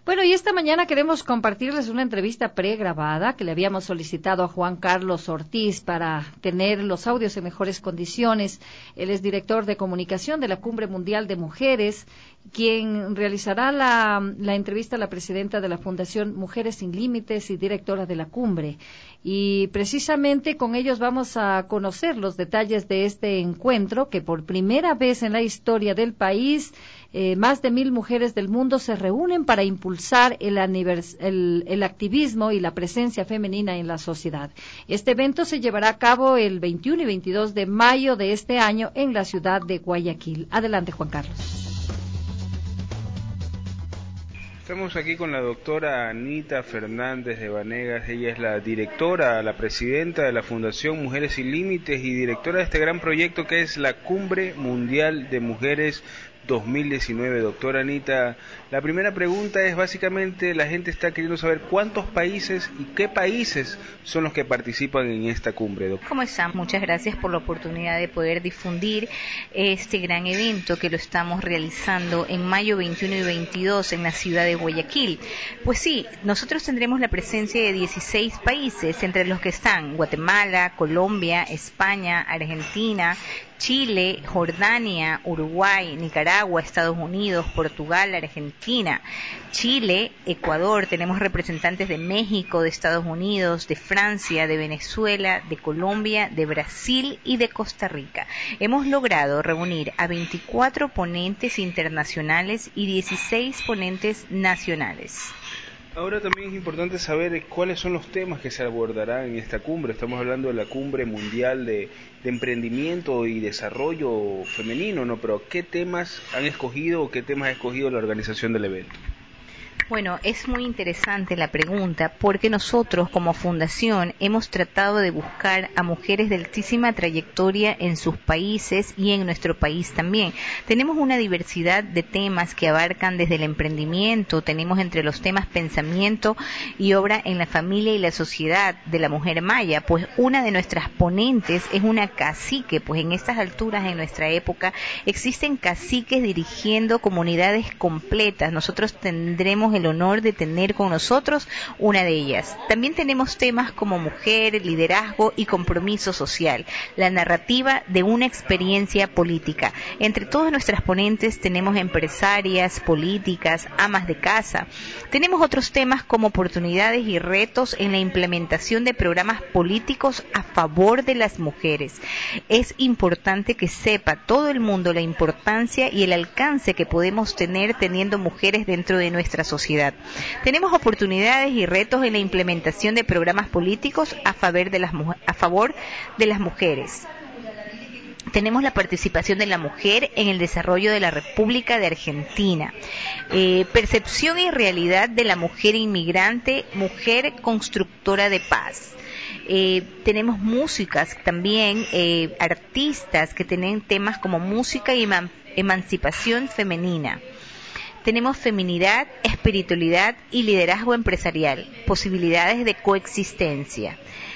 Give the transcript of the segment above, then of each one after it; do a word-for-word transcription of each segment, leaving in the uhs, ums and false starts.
Bueno, y esta mañana queremos compartirles una entrevista pregrabada que le habíamos solicitado a Juan Carlos Ortiz para tener los audios en mejores condiciones. Él es director de comunicación de la Cumbre Mundial de Mujeres, quien realizará la, la entrevista a la presidenta de la Fundación Mujeres Sin Límites y directora de la cumbre. Y precisamente con ellos vamos a conocer los detalles de este encuentro que por primera vez en la historia del país Eh, más de mil mujeres del mundo se reúnen para impulsar el, anivers el, el activismo y la presencia femenina en la sociedad. Este evento se llevará a cabo el veintiuno y veintidós de mayo de este año en la ciudad de Guayaquil. Adelante, Juan Carlos. Estamos aquí con la doctora Anita Fernández de Vanegas. Ella es la directora, la presidenta de la Fundación Mujeres Sin Límites y directora de este gran proyecto que es la Cumbre Mundial de Mujeres dos mil diecinueve. Doctora Anita, la primera pregunta es básicamente, la gente está queriendo saber cuántos países y qué países son los que participan en esta cumbre. Doctor. ¿Cómo están? Muchas gracias por la oportunidad de poder difundir este gran evento que lo estamos realizando en mayo veintiuno y veintidós en la ciudad de Guayaquil. Pues sí, nosotros tendremos la presencia de dieciséis países, entre los que están Guatemala, Colombia, España, Argentina, Chile, Jordania, Uruguay, Nicaragua, Estados Unidos, Portugal, Argentina, Chile, Ecuador, tenemos representantes de México, de Estados Unidos, de Francia, de Venezuela, de Colombia, de Brasil y de Costa Rica. Hemos logrado reunir a veinticuatro ponentes internacionales y dieciséis ponentes nacionales. Ahora también es importante saber cuáles son los temas que se abordarán en esta cumbre. Estamos hablando de la Cumbre Mundial de, de Emprendimiento y Desarrollo Femenino, ¿no? Pero ¿qué temas han escogido o qué temas ha escogido la organización del evento? Bueno, es muy interesante la pregunta porque nosotros como fundación hemos tratado de buscar a mujeres de altísima trayectoria en sus países y en nuestro país también. Tenemos una diversidad de temas que abarcan desde el emprendimiento, tenemos entre los temas pensamiento y obra en la familia y la sociedad de la mujer maya, pues una de nuestras ponentes es una cacique, pues en estas alturas en nuestra época existen caciques dirigiendo comunidades completas. Nosotros tendremos el honor de tener con nosotros una de ellas. También tenemos temas como mujer, liderazgo y compromiso social, la narrativa de una experiencia política. Entre todas nuestras ponentes tenemos empresarias, políticas, amas de casa. Tenemos otros temas como oportunidades y retos en la implementación de programas políticos a favor de las mujeres. Es importante que sepa todo el mundo la importancia y el alcance que podemos tener teniendo mujeres dentro de nuestra sociedad. Tenemos oportunidades y retos en la implementación de programas políticos a favor de las, a favor de las mujeres. Tenemos la participación de la mujer en el desarrollo de la República de Argentina. Eh, percepción y realidad de la mujer inmigrante, mujer constructora de paz. Eh, tenemos músicas también, eh, artistas que tienen temas como música y eman- emancipación femenina. Tenemos feminidad, espiritualidad y liderazgo empresarial, posibilidades de coexistencia.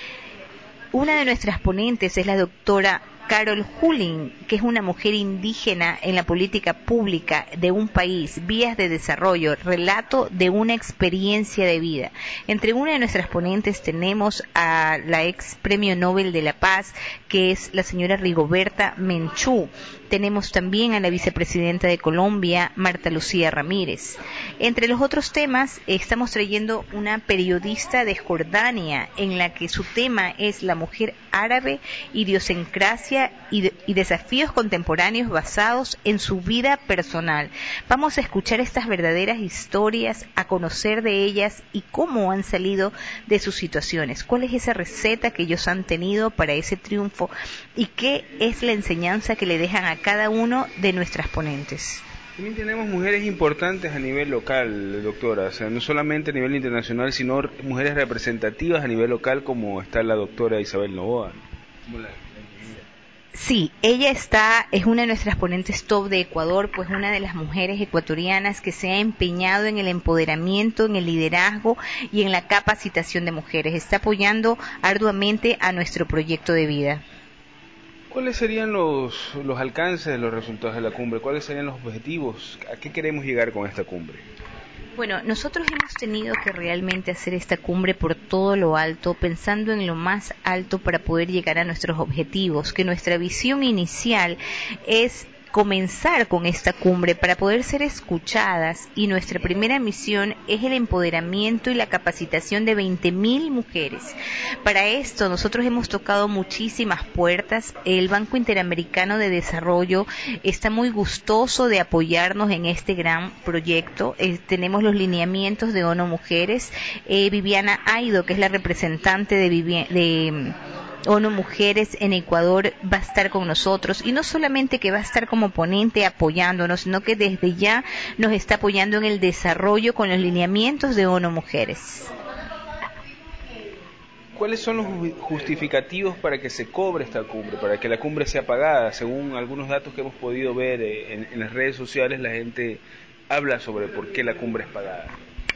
Una de nuestras ponentes es la doctora Carol Hulin, que es una mujer indígena en la política pública de un país, vías de desarrollo, relato de una experiencia de vida. Entre una de nuestras ponentes tenemos a la ex Premio Nobel de la Paz, que es la señora Rigoberta Menchú. Tenemos también a la vicepresidenta de Colombia, Marta Lucía Ramírez. Entre los otros temas, estamos trayendo una periodista de Jordania, en la que su tema es la mujer árabe, idiosincrasia y, de, y desafíos contemporáneos basados en su vida personal. Vamos a escuchar estas verdaderas historias, a conocer de ellas y cómo han salido de sus situaciones. ¿Cuál es esa receta que ellos han tenido para ese triunfo? ¿Y qué es la enseñanza que le dejan a cada uno de nuestras ponentes? También tenemos mujeres importantes a nivel local, doctora, o sea, no solamente a nivel internacional, sino mujeres representativas a nivel local, como está la doctora Isabel Novoa. ¿Cómo la, la Sí, ella está, es una de nuestras ponentes top de Ecuador, pues una de las mujeres ecuatorianas que se ha empeñado en el empoderamiento, en el liderazgo y en la capacitación de mujeres. Está apoyando arduamente a nuestro proyecto de vida. ¿Cuáles serían los, los alcances de los resultados de la cumbre? ¿Cuáles serían los objetivos? ¿A qué queremos llegar con esta cumbre? Bueno, nosotros hemos tenido que realmente hacer esta cumbre por todo lo alto, pensando en lo más alto para poder llegar a nuestros objetivos, que nuestra visión inicial es comenzar con esta cumbre para poder ser escuchadas, y nuestra primera misión es el empoderamiento y la capacitación de veinte mil mujeres. Para esto nosotros hemos tocado muchísimas puertas. El Banco Interamericano de Desarrollo está muy gustoso de apoyarnos en este gran proyecto. Eh, tenemos los lineamientos de ONU Mujeres. Eh, Viviana Aido, que es la representante de, Vivi- de ONU Mujeres en Ecuador, va a estar con nosotros, y no solamente que va a estar como ponente apoyándonos, sino que desde ya nos está apoyando en el desarrollo con los lineamientos de ONU Mujeres. ¿Cuáles son los justificativos para que se cobre esta cumbre, para que la cumbre sea pagada? Según algunos datos que hemos podido ver en, en las redes sociales, la gente habla sobre por qué la cumbre es pagada.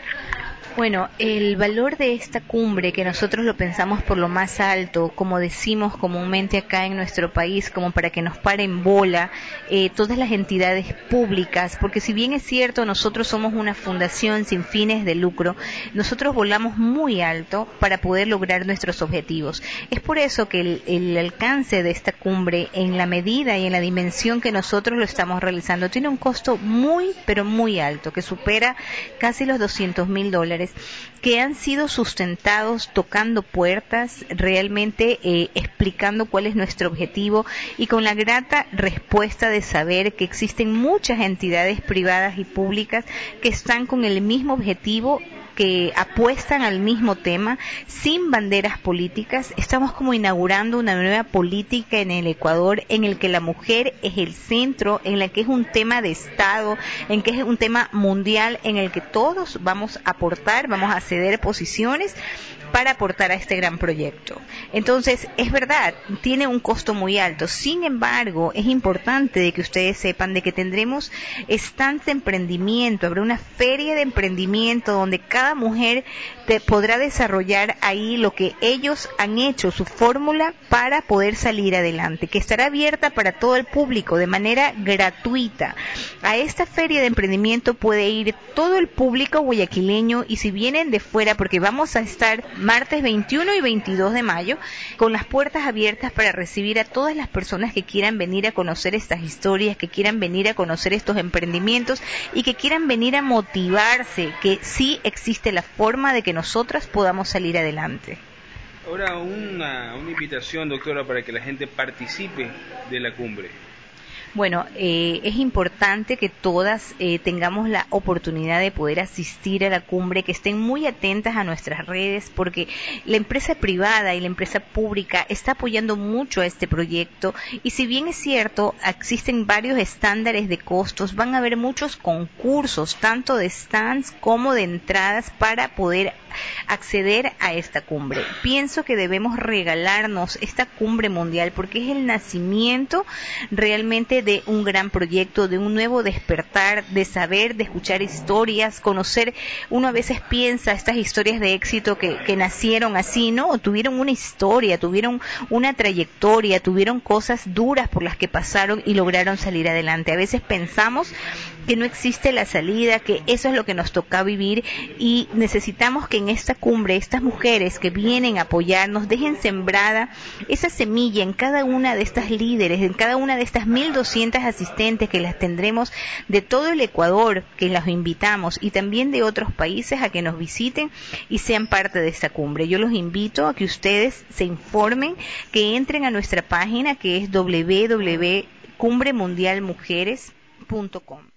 Bueno, el valor de esta cumbre, que nosotros lo pensamos por lo más alto, como decimos comúnmente acá en nuestro país, como para que nos paren bola eh, todas las entidades públicas, porque si bien es cierto, nosotros somos una fundación sin fines de lucro, nosotros volamos muy alto para poder lograr nuestros objetivos. Es por eso que el, el alcance de esta cumbre, en la medida y en la dimensión que nosotros lo estamos realizando, tiene un costo muy, pero muy alto, que supera casi los doscientos mil dólares, que han sido sustentados tocando puertas, realmente eh, explicando cuál es nuestro objetivo, y con la grata respuesta de saber que existen muchas entidades privadas y públicas que están con el mismo objetivo, que apuestan al mismo tema, sin banderas políticas. Estamos como inaugurando una nueva política en el Ecuador, en el que la mujer es el centro, en la que es un tema de Estado, en que es un tema mundial, en el que todos vamos a aportar, vamos a ceder posiciones para aportar a este gran proyecto. Entonces, es verdad, tiene un costo muy alto. Sin embargo, es importante de que ustedes sepan de que tendremos stands de emprendimiento, habrá una feria de emprendimiento donde cada mujer te podrá desarrollar ahí lo que ellos han hecho, su fórmula para poder salir adelante, que estará abierta para todo el público de manera gratuita. A esta feria de emprendimiento puede ir todo el público guayaquileño, y si vienen de fuera, porque vamos a estar martes veintiuno y veintidós de mayo con las puertas abiertas para recibir a todas las personas que quieran venir a conocer estas historias, que quieran venir a conocer estos emprendimientos y que quieran venir a motivarse, que sí existe la forma de que nosotras podamos salir adelante. Ahora una, una invitación, doctora, para que la gente participe de la cumbre. Bueno, eh, es importante que todas eh, tengamos la oportunidad de poder asistir a la cumbre, que estén muy atentas a nuestras redes, porque la empresa privada y la empresa pública está apoyando mucho a este proyecto, y si bien es cierto, existen varios estándares de costos, van a haber muchos concursos, tanto de stands como de entradas, para poder acceder a esta cumbre. Pienso que debemos regalarnos esta cumbre mundial, porque es el nacimiento realmente de un gran proyecto, de un nuevo despertar, de saber, de escuchar historias, conocer. Uno a veces piensa estas historias de éxito que, que nacieron así, ¿no? Tuvieron una historia, tuvieron una trayectoria, tuvieron cosas duras por las que pasaron y lograron salir adelante. A veces pensamos que no existe la salida, que eso es lo que nos toca vivir, y necesitamos que en esta cumbre estas mujeres que vienen a apoyarnos dejen sembrada esa semilla en cada una de estas líderes, en cada una de estas mil doscientas asistentes que las tendremos de todo el Ecuador, que las invitamos, y también de otros países, a que nos visiten y sean parte de esta cumbre. Yo los invito a que ustedes se informen, que entren a nuestra página, que es doble u doble u doble u punto cumbre mundial mujeres punto com.